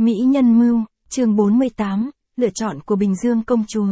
Mỹ nhân mưu, chương 48, lựa chọn của Bình Dương công chúa.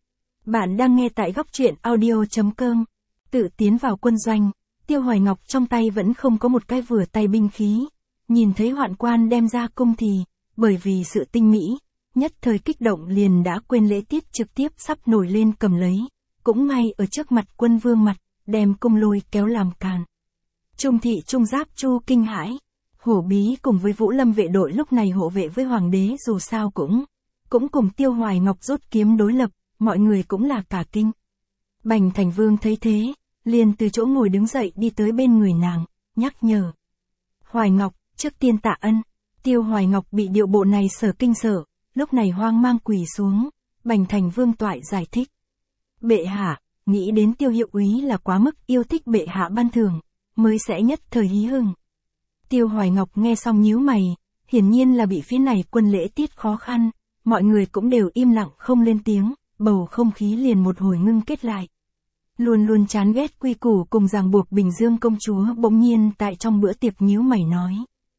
Bạn đang nghe tại góc truyện audio.com. Tự tiến vào quân doanh, Tiêu Hoài Ngọc trong tay vẫn không có một cái vừa tay binh khí. Nhìn thấy hoạn quan đem ra cung thì, bởi vì sự tinh mỹ, nhất thời kích động liền đã quên lễ tiết trực tiếp sắp nổi lên cầm lấy. Cũng ngay ở trước mặt quân vương mặt, đem cung lôi kéo làm càn. Trung thị trung giáp Chu kinh hãi. Hổ Bí cùng với Vũ Lâm vệ đội lúc này hộ vệ với hoàng đế dù sao cũng cùng Tiêu Hoài Ngọc rút kiếm đối lập, mọi người cũng là cả kinh. Bành Thành Vương thấy thế, liền từ chỗ ngồi đứng dậy đi tới bên người nàng, nhắc nhở. Hoài Ngọc, trước tiên tạ ân. Tiêu Hoài Ngọc bị điệu bộ này sở kinh sợ, lúc này hoang mang quỳ xuống. Bành Thành Vương toại giải thích. Bệ hạ, nghĩ đến Tiêu hiệu úy là quá mức yêu thích bệ hạ ban thưởng, mới sẽ nhất thời hí hửng. Tiêu Hoài Ngọc nghe xong nhíu mày, hiển nhiên là bị phía này quân lễ tiết khó khăn, mọi người cũng đều im lặng không lên tiếng, bầu không khí liền một hồi ngưng kết lại. Luôn luôn chán ghét quy củ cùng ràng buộc Bình Dương công chúa bỗng nhiên tại trong bữa tiệc nhíu mày nói.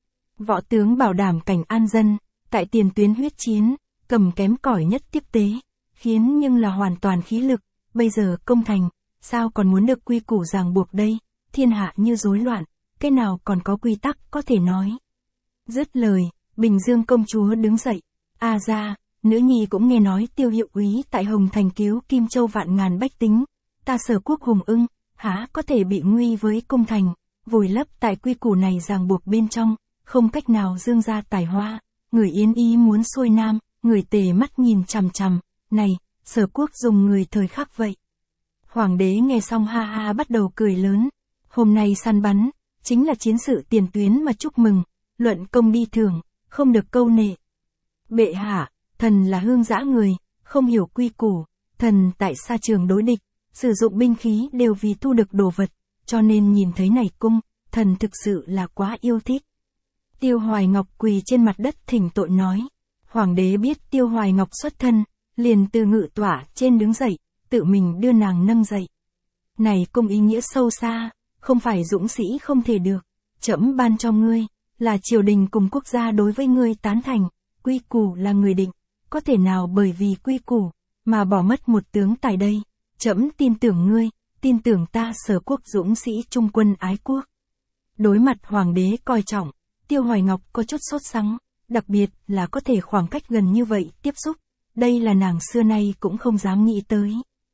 Võ tướng bảo đảm cảnh an dân, tại tiền tuyến huyết chiến, cầm kém cỏi nhất tiếp tế, khiến nhưng là hoàn toàn khí lực, bây giờ công thành, sao còn muốn được quy củ ràng buộc đây, thiên hạ như rối loạn. Cái nào còn có quy tắc có thể nói. Dứt lời, Bình Dương công chúa đứng dậy. Ra, nữ nhi cũng nghe nói Tiêu hiệu úy tại Hồng Thành cứu Kim Châu vạn ngàn bách tính. Ta Sở quốc hùng ưng, há có thể bị nguy với công thành, vùi lấp tại quy củ này ràng buộc bên trong, không cách nào dương ra tài hoa. Người Yến ý muốn xuôi nam, người Tề mắt nhìn chằm chằm, này, Sở quốc dùng người thời khắc vậy. Hoàng đế nghe xong ha ha bắt đầu cười lớn. Hôm nay săn bắn, chính là chiến sự tiền tuyến mà chúc mừng, luận công đi thưởng, không được câu nệ. Bệ hạ, thần là hương dã người, không hiểu quy củ, thần tại xa trường đối địch, sử dụng binh khí đều vì thu được đồ vật, cho nên nhìn thấy này cung, thần thực sự là quá yêu thích. Tiêu Hoài Ngọc quỳ trên mặt đất thỉnh tội nói. Hoàng đế biết Tiêu Hoài Ngọc xuất thân, liền từ ngự tỏa trên đứng dậy, tự mình đưa nàng nâng dậy. Này cung ý nghĩa sâu xa. Không phải dũng sĩ không thể được, trẫm ban cho ngươi, là triều đình cùng quốc gia đối với ngươi tán thành, quy củ là người định, có thể nào bởi vì quy củ, mà bỏ mất một tướng tài đây, trẫm tin tưởng ngươi, tin tưởng ta Sở quốc dũng sĩ trung quân ái quốc. Đối mặt hoàng đế coi trọng, Tiêu Hoài Ngọc có chút sốt sắng, đặc biệt là có thể khoảng cách gần như vậy tiếp xúc, đây là nàng xưa nay cũng không dám nghĩ tới.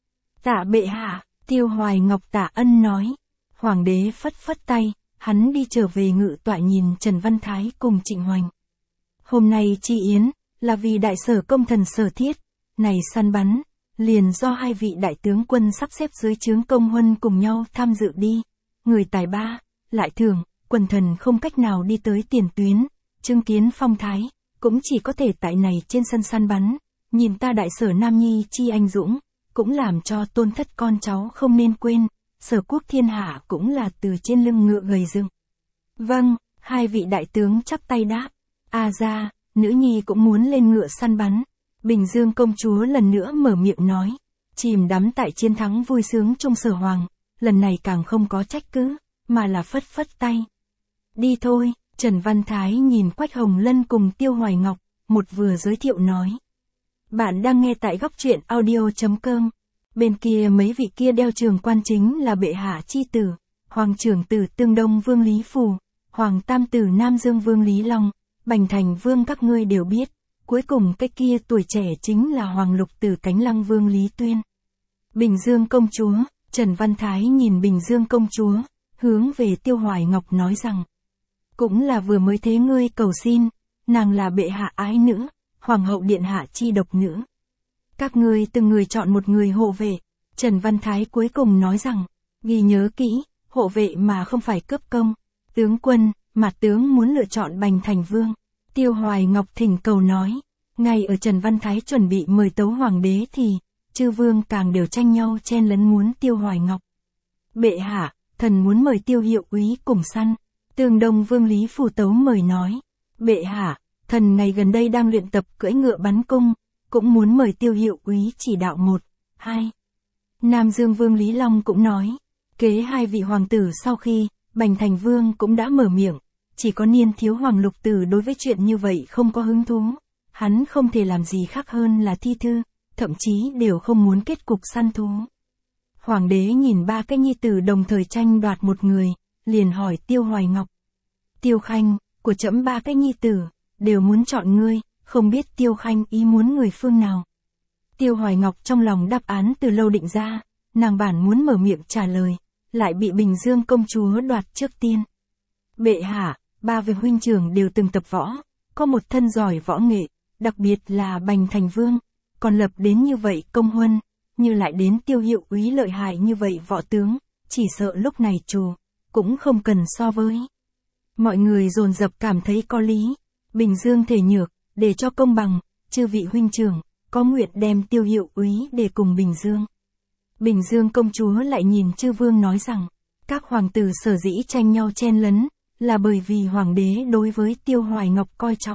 Tạ bệ hạ, Tiêu Hoài Ngọc tạ ân nói. Hoàng đế phất phất tay, hắn đi trở về ngự tọa nhìn Trần Văn Thái cùng Trịnh Hoành. Hôm nay chi yến, là vì đại sở công thần Sở Thiết, này săn bắn, liền do hai vị đại tướng quân sắp xếp dưới trướng công huân cùng nhau tham dự đi. Người tài ba, lại thường, quần thần không cách nào đi tới tiền tuyến, chứng kiến phong thái, cũng chỉ có thể tại này trên sân săn bắn, nhìn ta đại sở Nam Nhi chi anh dũng, cũng làm cho tôn thất con cháu không nên quên. Sở quốc thiên hạ cũng là từ trên lưng ngựa gầy dựng. Vâng, hai vị đại tướng chắp tay đáp. Ra, nữ nhi cũng muốn lên ngựa săn bắn. Bình Dương công chúa lần nữa mở miệng nói. Chìm đắm tại chiến thắng vui sướng trong Sở hoàng, lần này càng không có trách cứ, mà là phất phất tay. Đi thôi, Trần Văn Thái nhìn Quách Hồng Lân cùng Tiêu Hoài Ngọc, một vừa giới thiệu nói. Bạn đang nghe tại góc truyện audio.com. Bên kia mấy vị kia đeo trường quan chính là bệ hạ chi tử, hoàng trưởng tử Tương Đông Vương Lý Phù, hoàng tam tử Nam Dương Vương Lý Long, Bành Thành Vương các ngươi đều biết, cuối cùng cái kia tuổi trẻ chính là hoàng lục tử Cánh Lăng Vương Lý Tuyên. Bình Dương công chúa, Trần Văn Thái nhìn Bình Dương công chúa, hướng về Tiêu Hoài Ngọc nói rằng, cũng là vừa mới thế ngươi cầu xin, nàng là bệ hạ ái nữ, hoàng hậu điện hạ chi độc nữ. Các ngươi từng người chọn một người hộ vệ, Trần Văn Thái cuối cùng nói rằng, ghi nhớ kỹ, hộ vệ mà không phải cướp công, tướng quân, mà tướng muốn lựa chọn Bành Thành Vương. Tiêu Hoài Ngọc thỉnh cầu nói, ngay ở Trần Văn Thái chuẩn bị mời tấu hoàng đế thì, chư vương càng đều tranh nhau chen lấn muốn Tiêu Hoài Ngọc. Bệ hạ, thần muốn mời Tiêu hiệu úy cùng săn. Tương Đông Vương Lý Phù tấu mời nói, bệ hạ, thần ngày gần đây đang luyện tập cưỡi ngựa bắn cung. Cũng muốn mời Tiêu hiệu úy chỉ đạo 1, 2. Nam Dương Vương Lý Long cũng nói, kế hai vị hoàng tử sau khi, Bành Thành Vương cũng đã mở miệng, chỉ có Niên Thiếu Hoàng Lục Tử đối với chuyện như vậy không có hứng thú. Hắn không thể làm gì khác hơn là thi thư, thậm chí đều không muốn kết cục săn thú. Hoàng đế nhìn ba cái nhi tử đồng thời tranh đoạt một người, liền hỏi Tiêu Hoài Ngọc. Tiêu Khanh, của trẫm ba cái nhi tử, đều muốn chọn ngươi, không biết Tiêu Khanh ý muốn người phương nào. Tiêu Hoài Ngọc trong lòng đáp án từ lâu định ra, nàng bản muốn mở miệng trả lời, lại bị Bình Dương công chúa đoạt trước tiên. Bệ hạ, ba vị huynh trưởng đều từng tập võ, có một thân giỏi võ nghệ, đặc biệt là Bành Thành Vương, còn lập đến như vậy công huân, như lại đến Tiêu Hiệu úy lợi hại như vậy võ tướng, chỉ sợ lúc này trù, cũng không cần so với. Mọi người dồn dập cảm thấy có lý, Bình Dương thể nhược, để cho công bằng, chư vị huynh trưởng, có nguyện đem Tiêu Hiệu úy để cùng Bình Dương. Bình Dương công chúa lại nhìn chư vương nói rằng, các hoàng tử sở dĩ tranh nhau chen lấn, là bởi vì hoàng đế đối với Tiêu Hoài Ngọc coi trọng.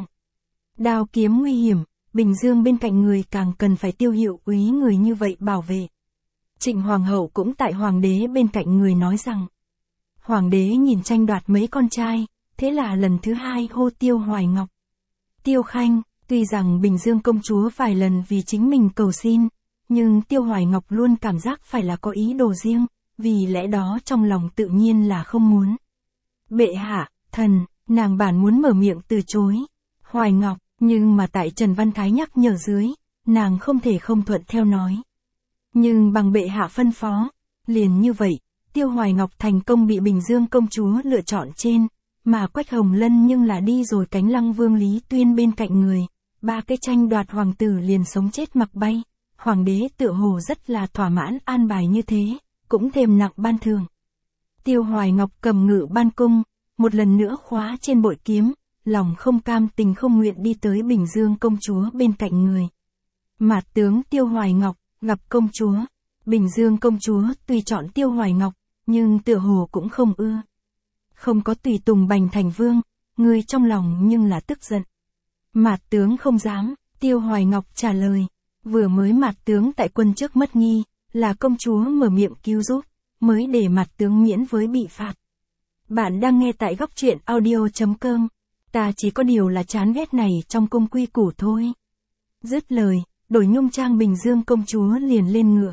Đao kiếm nguy hiểm, Bình Dương bên cạnh người càng cần phải Tiêu Hiệu úy người như vậy bảo vệ. Trịnh hoàng hậu cũng tại hoàng đế bên cạnh người nói rằng, hoàng đế nhìn tranh đoạt mấy con trai, thế là lần thứ hai hô Tiêu Hoài Ngọc. Tiêu Khanh, tuy rằng Bình Dương công chúa vài lần vì chính mình cầu xin, nhưng Tiêu Hoài Ngọc luôn cảm giác phải là có ý đồ riêng, vì lẽ đó trong lòng tự nhiên là không muốn. Bệ hạ, thần, nàng bản muốn mở miệng từ chối. Hoài Ngọc, nhưng mà tại Trần Văn Thái nhắc nhở dưới, nàng không thể không thuận theo nói. Nhưng bằng bệ hạ phân phó, liền như vậy, Tiêu Hoài Ngọc thành công bị Bình Dương công chúa lựa chọn trên, mà Quách Hồng Lân nhưng là đi rồi cánh Lăng Vương Lý Tuyên bên cạnh người, ba cái tranh đoạt hoàng tử liền sống chết mặc bay. Hoàng đế tựa hồ rất là thỏa mãn an bài như thế, cũng thêm nặng ban thưởng. Tiêu Hoài Ngọc cầm ngự ban cung, một lần nữa khóa trên bội kiếm, lòng không cam tình không nguyện đi tới Bình Dương công chúa bên cạnh người. Mạt tướng Tiêu Hoài Ngọc, gặp công chúa. Bình Dương công chúa tuy chọn Tiêu Hoài Ngọc, nhưng tựa hồ cũng không ưa. Không có tùy tùng Bành Thành Vương, người trong lòng nhưng là tức giận. Mạt tướng không dám, Tiêu Hoài Ngọc trả lời. Vừa mới Mạt tướng tại quân trước mất nghi, là công chúa mở miệng cứu giúp, mới để Mạt tướng miễn với bị phạt. Bạn đang nghe tại góc truyện audio.com. Ta chỉ có điều là chán ghét này trong cung quy củ thôi. Dứt lời, đổi nhung trang Bình Dương công chúa liền lên ngựa.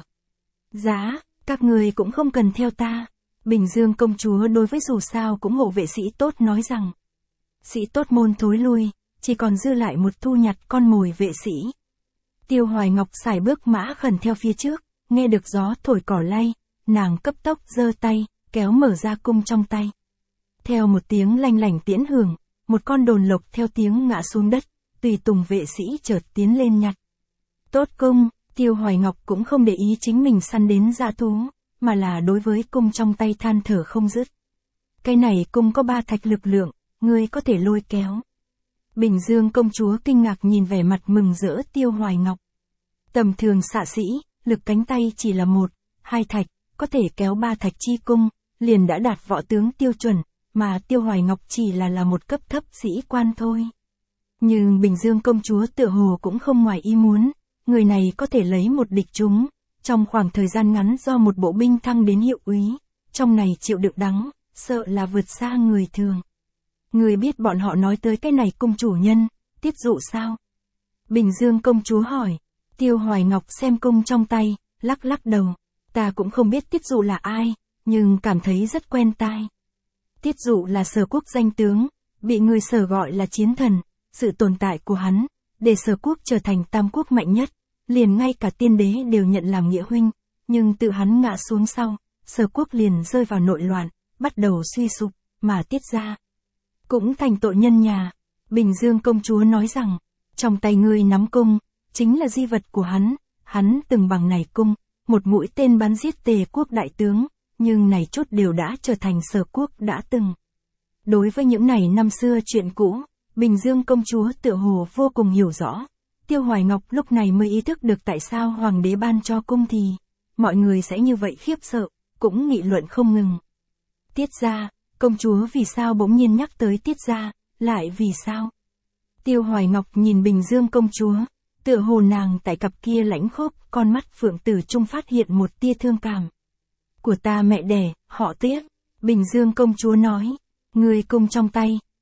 Giá, các người cũng không cần theo ta. Bình Dương công chúa đối với dù sao cũng hộ vệ sĩ tốt nói rằng. Sĩ tốt môn thối lui, chỉ còn dư lại một thu nhặt con mồi vệ sĩ. Tiêu Hoài Ngọc sải bước mã khẩn theo phía trước, nghe được gió thổi cỏ lay, nàng cấp tốc giơ tay, kéo mở ra cung trong tay. Theo một tiếng lanh lảnh tiễn hưởng, một con đồn lộc theo tiếng ngã xuống đất, tùy tùng vệ sĩ chợt tiến lên nhặt. Tốt cung, Tiêu Hoài Ngọc cũng không để ý chính mình săn đến dã thú, mà là đối với cung trong tay than thở không dứt. Cái này cung có 3 thạch lực lượng, ngươi có thể lôi kéo. Bình Dương công chúa kinh ngạc nhìn vẻ mặt mừng rỡ Tiêu Hoài Ngọc. Tầm thường xạ sĩ, lực cánh tay chỉ là 1, 2 thạch, có thể kéo 3 thạch chi cung, liền đã đạt võ tướng tiêu chuẩn, mà Tiêu Hoài Ngọc chỉ là một cấp thấp sĩ quan thôi. Nhưng Bình Dương công chúa tựa hồ cũng không ngoài ý muốn, người này có thể lấy một địch chúng, trong khoảng thời gian ngắn do một bộ binh thăng đến hiệu úy, trong này chịu đựng đắng, sợ là vượt xa người thường. Người biết bọn họ nói tới cái này cung chủ nhân, Tiết Dụ sao? Bình Dương công chúa hỏi. Tiêu Hoài Ngọc xem cung trong tay, lắc lắc đầu. Ta cũng không biết Tiết Dụ là ai, nhưng cảm thấy rất quen tai. Tiết Dụ là Sở Quốc danh tướng, bị người Sở gọi là chiến thần. Sự tồn tại của hắn, để Sở Quốc trở thành tam quốc mạnh nhất, liền ngay cả tiên đế đều nhận làm nghĩa huynh. Nhưng tự hắn ngã xuống sau, Sở Quốc liền rơi vào nội loạn, bắt đầu suy sụp, mà Tiết gia cũng thành tội nhân nhà. Bình Dương công chúa nói rằng, trong tay ngươi nắm cung, chính là di vật của hắn từng bằng này cung, một mũi tên bắn giết Tề quốc đại tướng, nhưng này chút đều đã trở thành Sở Quốc đã từng. Đối với những này năm xưa chuyện cũ, Bình Dương công chúa tựa hồ vô cùng hiểu rõ. Tiêu Hoài Ngọc lúc này mới ý thức được tại sao hoàng đế ban cho cung thì, mọi người sẽ như vậy khiếp sợ, cũng nghị luận không ngừng. Tiết gia, công chúa vì sao bỗng nhiên nhắc tới Tiết gia, lại vì sao? Tiêu Hoài Ngọc nhìn Bình Dương công chúa, tựa hồ nàng tại cặp kia lãnh khốc, con mắt phượng tử trung phát hiện một tia thương cảm. Của ta mẹ đẻ, họ Tiết, Bình Dương công chúa nói, người cung trong tay,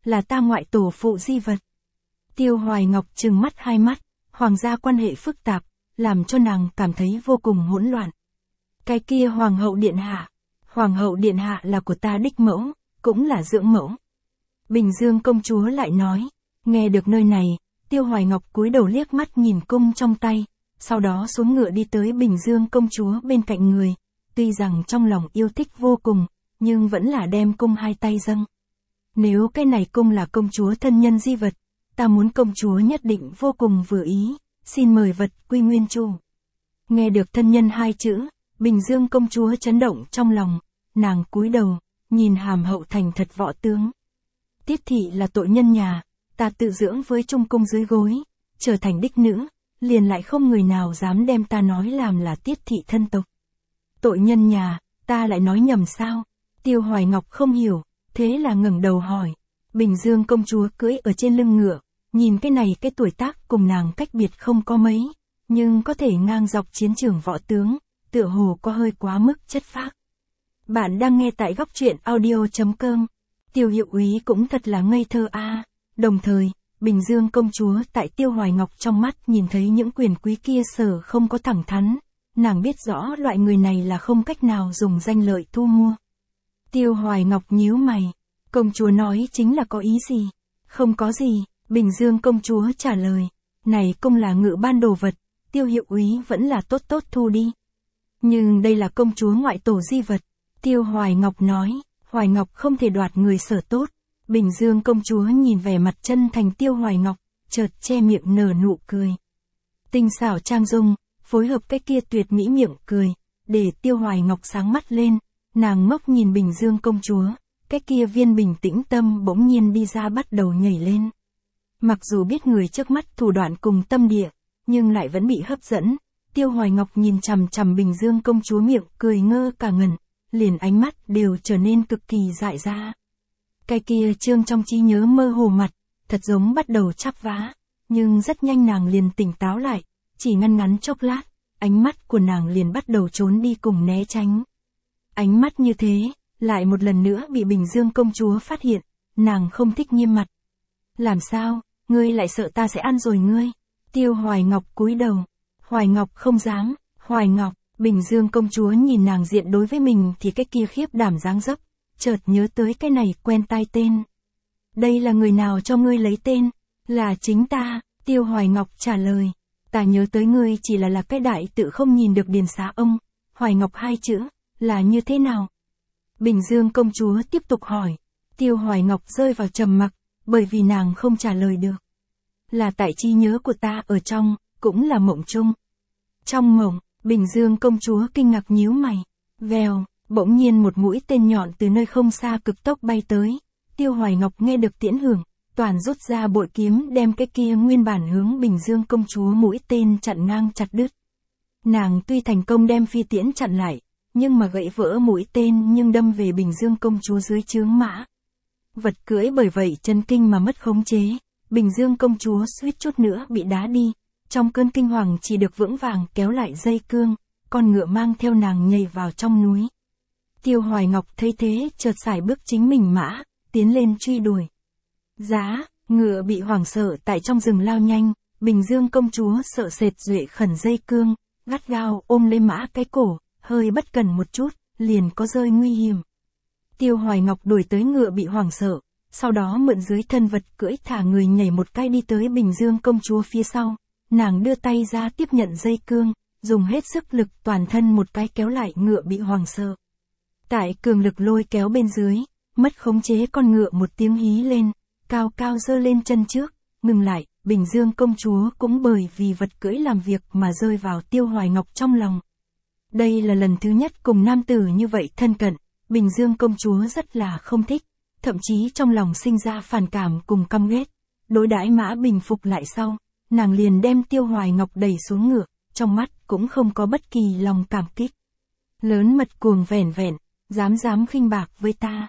là ta ngoại tổ phụ di vật. Tiêu Hoài Ngọc trừng mắt hai mắt, hoàng gia quan hệ phức tạp, làm cho nàng cảm thấy vô cùng hỗn loạn. Cái kia Hoàng hậu điện hạ là của ta đích mẫu, cũng là dưỡng mẫu. Bình Dương công chúa lại nói, nghe được nơi này, Tiêu Hoài Ngọc cúi đầu liếc mắt nhìn cung trong tay, sau đó xuống ngựa đi tới Bình Dương công chúa bên cạnh người, tuy rằng trong lòng yêu thích vô cùng, nhưng vẫn là đem cung hai tay dâng. Nếu cái này cung là công chúa thân nhân di vật, ta muốn công chúa nhất định vô cùng vừa ý, xin mời vật quy nguyên chủ. Nghe được thân nhân hai chữ, Bình Dương công chúa chấn động trong lòng, nàng cúi đầu, nhìn hàm hậu thành thật võ tướng. Tiết thị là tội nhân nhà, ta tự dưỡng với trung cung dưới gối, trở thành đích nữ, liền lại không người nào dám đem ta nói làm là tiết thị thân tộc. Tội nhân nhà, ta lại nói nhầm sao? Tiêu Hoài Ngọc không hiểu, thế là ngẩng đầu hỏi. Bình Dương công chúa cưỡi ở trên lưng ngựa, nhìn cái này cái tuổi tác cùng nàng cách biệt không có mấy, nhưng có thể ngang dọc chiến trường võ tướng, tựa hồ có hơi quá mức chất phác. Bạn đang nghe tại góc truyện audio.com. Tiêu Hiệu Úy cũng thật là ngây thơ a. Đồng thời, Bình Dương công chúa tại Tiêu Hoài Ngọc trong mắt nhìn thấy những quyền quý kia sở không có thẳng thắn, nàng biết rõ loại người này là không cách nào dùng danh lợi thu mua. Tiêu Hoài Ngọc nhíu mày, công chúa nói chính là có ý gì? Không có gì, Bình Dương công chúa trả lời, này cung là ngự ban đồ vật, Tiêu Hiệu Úy vẫn là tốt tốt thu đi. Nhưng đây là công chúa ngoại tổ di vật, Tiêu Hoài Ngọc nói, Hoài Ngọc không thể đoạt người sở tốt. Bình Dương công chúa nhìn vẻ mặt chân thành Tiêu Hoài Ngọc, chợt che miệng nở nụ cười. Tinh xảo trang dung, phối hợp cái kia tuyệt mỹ miệng cười, để Tiêu Hoài Ngọc sáng mắt lên, nàng ngốc nhìn Bình Dương công chúa, cái kia viên bình tĩnh tâm bỗng nhiên đi ra bắt đầu nhảy lên. Mặc dù biết người trước mắt thủ đoạn cùng tâm địa, nhưng lại vẫn bị hấp dẫn. Tiêu Hoài Ngọc nhìn chằm chằm Bình Dương công chúa miệng cười ngơ cả ngẩn, liền ánh mắt đều trở nên cực kỳ dại ra. Cái kia trương trong trí nhớ mơ hồ mặt, thật giống bắt đầu chắp vá, nhưng rất nhanh nàng liền tỉnh táo lại, chỉ ngăn ngắn chốc lát, ánh mắt của nàng liền bắt đầu trốn đi cùng né tránh. Ánh mắt như thế, lại một lần nữa bị Bình Dương công chúa phát hiện, nàng không thích nghiêm mặt. Làm sao, ngươi lại sợ ta sẽ ăn rồi ngươi? Tiêu Hoài Ngọc cúi đầu. Hoài Ngọc không dám, Hoài Ngọc, Bình Dương công chúa nhìn nàng diện đối với mình thì cái kia khiếp đảm dáng dấp, chợt nhớ tới cái này quen tai tên. Đây là người nào cho ngươi lấy tên? Là chính ta, Tiêu Hoài Ngọc trả lời. Ta nhớ tới ngươi chỉ là cái đại tự không nhìn được điền xá ông, Hoài Ngọc hai chữ, là như thế nào? Bình Dương công chúa tiếp tục hỏi. Tiêu Hoài Ngọc rơi vào trầm mặc, bởi vì nàng không trả lời được. Là tại trí nhớ của ta ở trong, cũng là mộng chung. Trong mộng, Bình Dương công chúa kinh ngạc nhíu mày. Vèo, bỗng nhiên một mũi tên nhọn từ nơi không xa cực tốc bay tới. Tiêu Hoài Ngọc nghe được tiễn hưởng, toàn rút ra bội kiếm đem cái kia nguyên bản hướng Bình Dương công chúa mũi tên chặn ngang chặt đứt. Nàng tuy thành công đem phi tiễn chặn lại, nhưng mà gãy vỡ mũi tên nhưng đâm về Bình Dương công chúa dưới trướng mã. Vật cưỡi bởi vậy chân kinh mà mất khống chế, Bình Dương công chúa suýt chút nữa bị đá đi. Trong cơn kinh hoàng chỉ được vững vàng kéo lại dây cương, con ngựa mang theo nàng nhảy vào trong núi. Tiêu Hoài Ngọc thấy thế chợt sải bước chính mình mã, tiến lên truy đuổi. Giá, ngựa bị hoảng sợ tại trong rừng lao nhanh, Bình Dương công chúa sợ sệt duệ khẩn dây cương, gắt gao ôm lấy mã cái cổ, hơi bất cẩn một chút, liền có rơi nguy hiểm. Tiêu Hoài Ngọc đuổi tới ngựa bị hoảng sợ, sau đó mượn dưới thân vật cưỡi thả người nhảy một cái đi tới Bình Dương công chúa phía sau. Nàng đưa tay ra tiếp nhận dây cương, dùng hết sức lực toàn thân một cái kéo lại ngựa bị hoảng sợ. Tại cường lực lôi kéo bên dưới, mất khống chế con ngựa một tiếng hí lên, cao cao giơ lên chân trước, ngừng lại, Bình Dương công chúa cũng bởi vì vật cưỡi làm việc mà rơi vào Tiêu Hoài Ngọc trong lòng. Đây là lần thứ nhất cùng nam tử như vậy thân cận, Bình Dương công chúa rất là không thích, thậm chí trong lòng sinh ra phản cảm cùng căm ghét. Đối đãi mã bình phục lại sau, nàng liền đem Tiêu Hoài Ngọc đẩy xuống ngựa, trong mắt cũng không có bất kỳ lòng cảm kích. Lớn mật cuồng vẻn vẹn, dám khinh bạc với ta.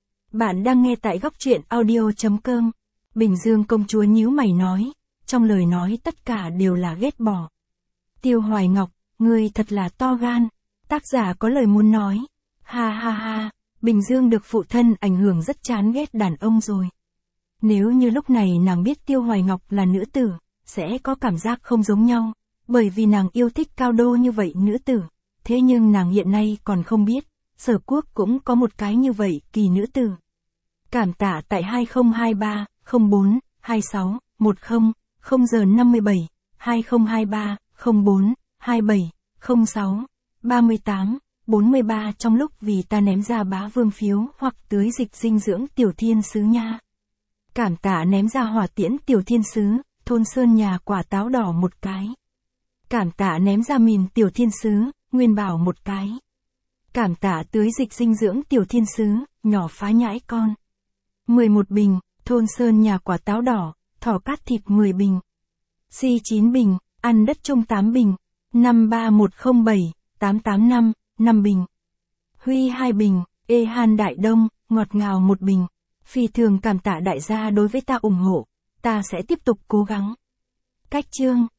Bạn đang nghe tại góc truyện audio.com. Bình Dương công chúa nhíu mày nói, trong lời nói tất cả đều là ghét bỏ. Tiêu Hoài Ngọc, ngươi thật là to gan. Tác giả có lời muốn nói. Ha ha ha, Bình Dương được phụ thân ảnh hưởng rất chán ghét đàn ông rồi. Nếu như lúc này nàng biết Tiêu Hoài Ngọc là nữ tử, sẽ có cảm giác không giống nhau, bởi vì nàng yêu thích cao đô như vậy nữ tử. Thế nhưng nàng hiện nay còn không biết, Sở Quốc cũng có một cái như vậy kỳ nữ tử. Cảm tạ tại 2023 04 26 10 0 giờ 57 2023 04 27 06 38 43 trong lúc vì ta ném ra bá vương phiếu hoặc tưới dịch dinh dưỡng tiểu thiên sứ nha. Cảm tạ ném ra hỏa tiễn tiểu thiên sứ, thôn sơn nhà quả táo đỏ một cái. Cảm tạ ném ra mìn tiểu thiên sứ, nguyên bảo một cái. Cảm tạ tưới dịch dinh dưỡng tiểu thiên sứ, nhỏ phá nhãi con. 11 bình, thôn sơn nhà quả táo đỏ, thỏ cát thịt 10 bình. Si 9 bình, ăn đất trông 8 bình. 53107, 885, 5 bình. Huy 2 bình, Han Đại Đông, ngọt ngào 1 bình. Phi thường cảm tạ đại gia đối với ta ủng hộ, ta sẽ tiếp tục cố gắng. Cách chương